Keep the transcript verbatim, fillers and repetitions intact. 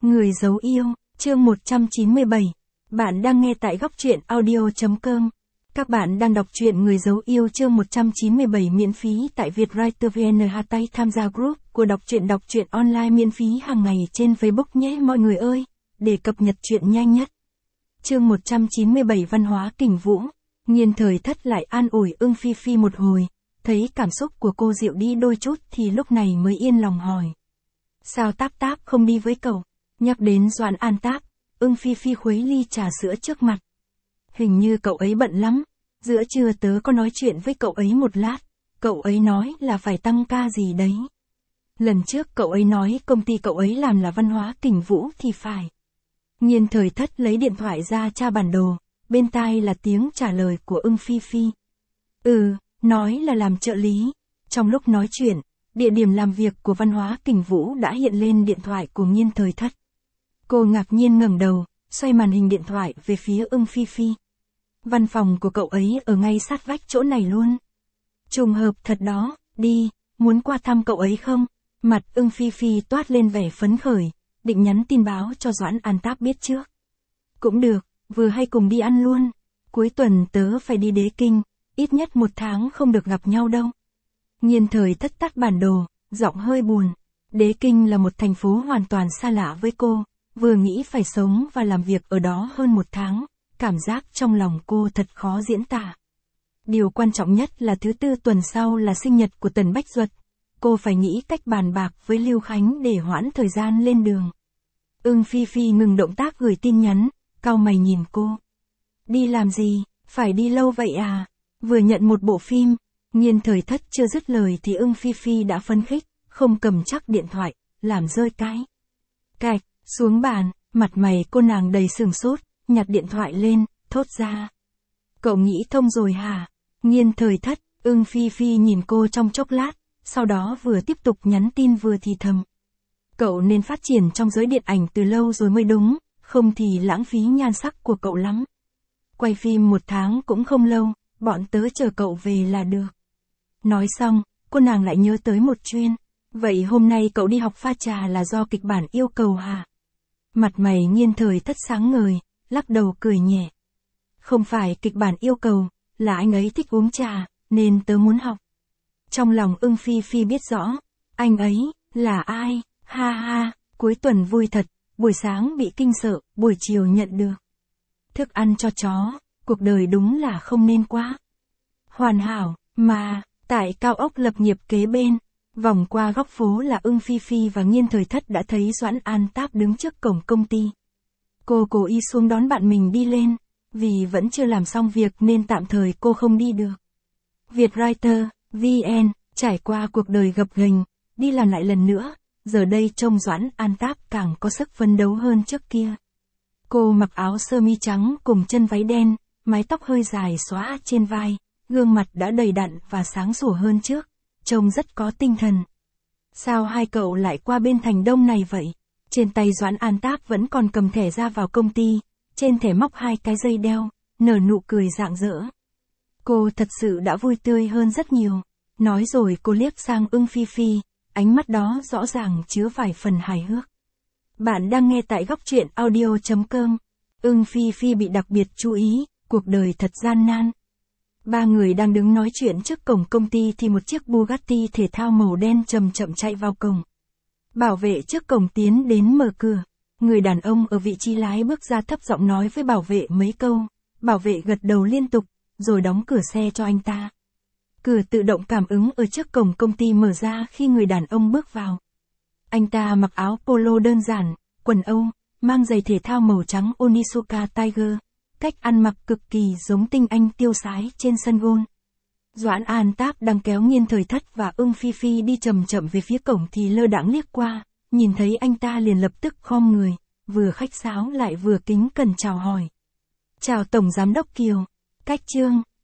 Người giấu yêu, chương một trăm chín mươi bảy. Bạn đang nghe tại góc truyện audio chấm com. Các bạn đang đọc truyện Người giấu yêu chương một trăm chín mươi bảy miễn phí tại Vietwriter vê en. Hãy tham gia group của đọc truyện đọc truyện online miễn phí hàng ngày trên Facebook nhé mọi người ơi, để cập nhật truyện nhanh nhất. Chương một trăm chín mươi bảy Văn hóa kình vũ. Nghiên Thời Thất lại an ủi Ưng Phi Phi một hồi, thấy cảm xúc của cô dịu đi đôi chút thì lúc này mới yên lòng hỏi. Sao Táp Táp không đi với cậu? Nhắc đến Doãn An Táp, Ưng Phi Phi khuấy ly trà sữa trước mặt. Hình như cậu ấy bận lắm, giữa trưa tớ có nói chuyện với cậu ấy một lát, cậu ấy nói là phải tăng ca gì đấy. Lần trước cậu ấy nói công ty cậu ấy làm là văn hóa kình vũ thì phải. Nghiên Thời Thất lấy điện thoại ra tra bản đồ, bên tai là tiếng trả lời của Ưng Phi Phi. Ừ, nói là làm trợ lý. Trong lúc nói chuyện, địa điểm làm việc của văn hóa kình vũ đã hiện lên điện thoại của Nghiên Thời Thất. Cô ngạc nhiên ngẩng đầu, xoay màn hình điện thoại về phía Ưng Phi Phi. Văn phòng của cậu ấy ở ngay sát vách chỗ này luôn. Trùng hợp thật đó, đi, muốn qua thăm cậu ấy không? Mặt Ưng Phi Phi toát lên vẻ phấn khởi, định nhắn tin báo cho Doãn An Táp biết trước. Cũng được, vừa hay cùng đi ăn luôn. Cuối tuần tớ phải đi Đế Kinh, ít nhất một tháng không được gặp nhau đâu. Nghiên Thời Thất tắt bản đồ, giọng hơi buồn. Đế Kinh là một thành phố hoàn toàn xa lạ với cô, vừa nghĩ phải sống và làm việc ở đó hơn một tháng, cảm giác trong lòng cô thật khó diễn tả. Điều quan trọng nhất là thứ tư tuần sau là sinh nhật của Tần Bách Duật, cô phải nghĩ cách bàn bạc với Lưu Khánh để hoãn thời gian lên đường. Ưng Phi Phi ngừng động tác gửi tin nhắn, cau mày nhìn cô. Đi làm gì, phải đi lâu vậy à? Vừa nhận một bộ phim. Nghiên Thời Thất chưa dứt lời thì Ưng Phi Phi đã phấn khích, không cầm chắc điện thoại, làm rơi cái cạch xuống bàn, mặt mày cô nàng đầy sừng sốt, nhặt điện thoại lên, thốt ra. Cậu nghĩ thông rồi hả? Nghiên Thời Thất, Ưng Phi Phi nhìn cô trong chốc lát, sau đó vừa tiếp tục nhắn tin vừa thì thầm. Cậu nên phát triển trong giới điện ảnh từ lâu rồi mới đúng, không thì lãng phí nhan sắc của cậu lắm. Quay phim một tháng cũng không lâu, bọn tớ chờ cậu về là được. Nói xong, cô nàng lại nhớ tới một chuyên. Vậy hôm nay cậu đi học pha trà là do kịch bản yêu cầu hả? Mặt mày Nghiên Thời Thất sáng ngời, lắc đầu cười nhẹ. Không phải kịch bản yêu cầu, là anh ấy thích uống trà, nên tớ muốn học. Trong lòng Ưng Phi Phi biết rõ, anh ấy, là ai, ha ha, cuối tuần vui thật, buổi sáng bị kinh sợ, buổi chiều nhận được thức ăn cho chó, cuộc đời đúng là không nên quá hoàn hảo, mà, tại cao ốc lập nghiệp kế bên, vòng qua góc phố là Ưng Phi Phi và Nghiên Thời Thất đã thấy Doãn An Táp đứng trước cổng công ty. Cô cố ý xuống đón bạn mình đi lên, vì vẫn chưa làm xong việc nên tạm thời cô không đi được. Vietwriter, vê en, trải qua cuộc đời gập ghềnh, đi làm lại lần nữa, giờ đây trông Doãn An Táp càng có sức phấn đấu hơn trước kia. Cô mặc áo sơ mi trắng cùng chân váy đen, mái tóc hơi dài xõa trên vai, gương mặt đã đầy đặn và sáng sủa hơn trước, trông rất có tinh thần. Sao hai cậu lại qua bên thành đông này vậy? Trên tay Doãn An Táp vẫn còn cầm thẻ ra vào công ty, trên thẻ móc hai cái dây đeo, nở nụ cười rạng rỡ. Cô thật sự đã vui tươi hơn rất nhiều. Nói rồi cô liếc sang Ưng Phi Phi, ánh mắt đó rõ ràng chứa vài phần hài hước. Bạn đang nghe tại góc truyện audio chấm com. Ưng Phi Phi bị đặc biệt chú ý, cuộc đời thật gian nan. Ba người đang đứng nói chuyện trước cổng công ty thì một chiếc Bugatti thể thao màu đen chậm chậm chạy vào cổng. Bảo vệ trước cổng tiến đến mở cửa. Người đàn ông ở vị trí lái bước ra thấp giọng nói với bảo vệ mấy câu. Bảo vệ gật đầu liên tục, rồi đóng cửa xe cho anh ta. Cửa tự động cảm ứng ở trước cổng công ty mở ra khi người đàn ông bước vào. Anh ta mặc áo polo đơn giản, quần Âu, mang giày thể thao màu trắng Onitsuka Tiger. Cách ăn mặc cực kỳ giống tinh anh tiêu sái trên sân golf. Doãn An Táp đang kéo Nghiên Thời Thất và Ưng Phi Phi đi chậm chậm về phía cổng thì lơ đãng liếc qua, nhìn thấy anh ta liền lập tức khom người, vừa khách sáo lại vừa kính cẩn chào hỏi. Chào Tổng Giám đốc Kiều, Cách Trương,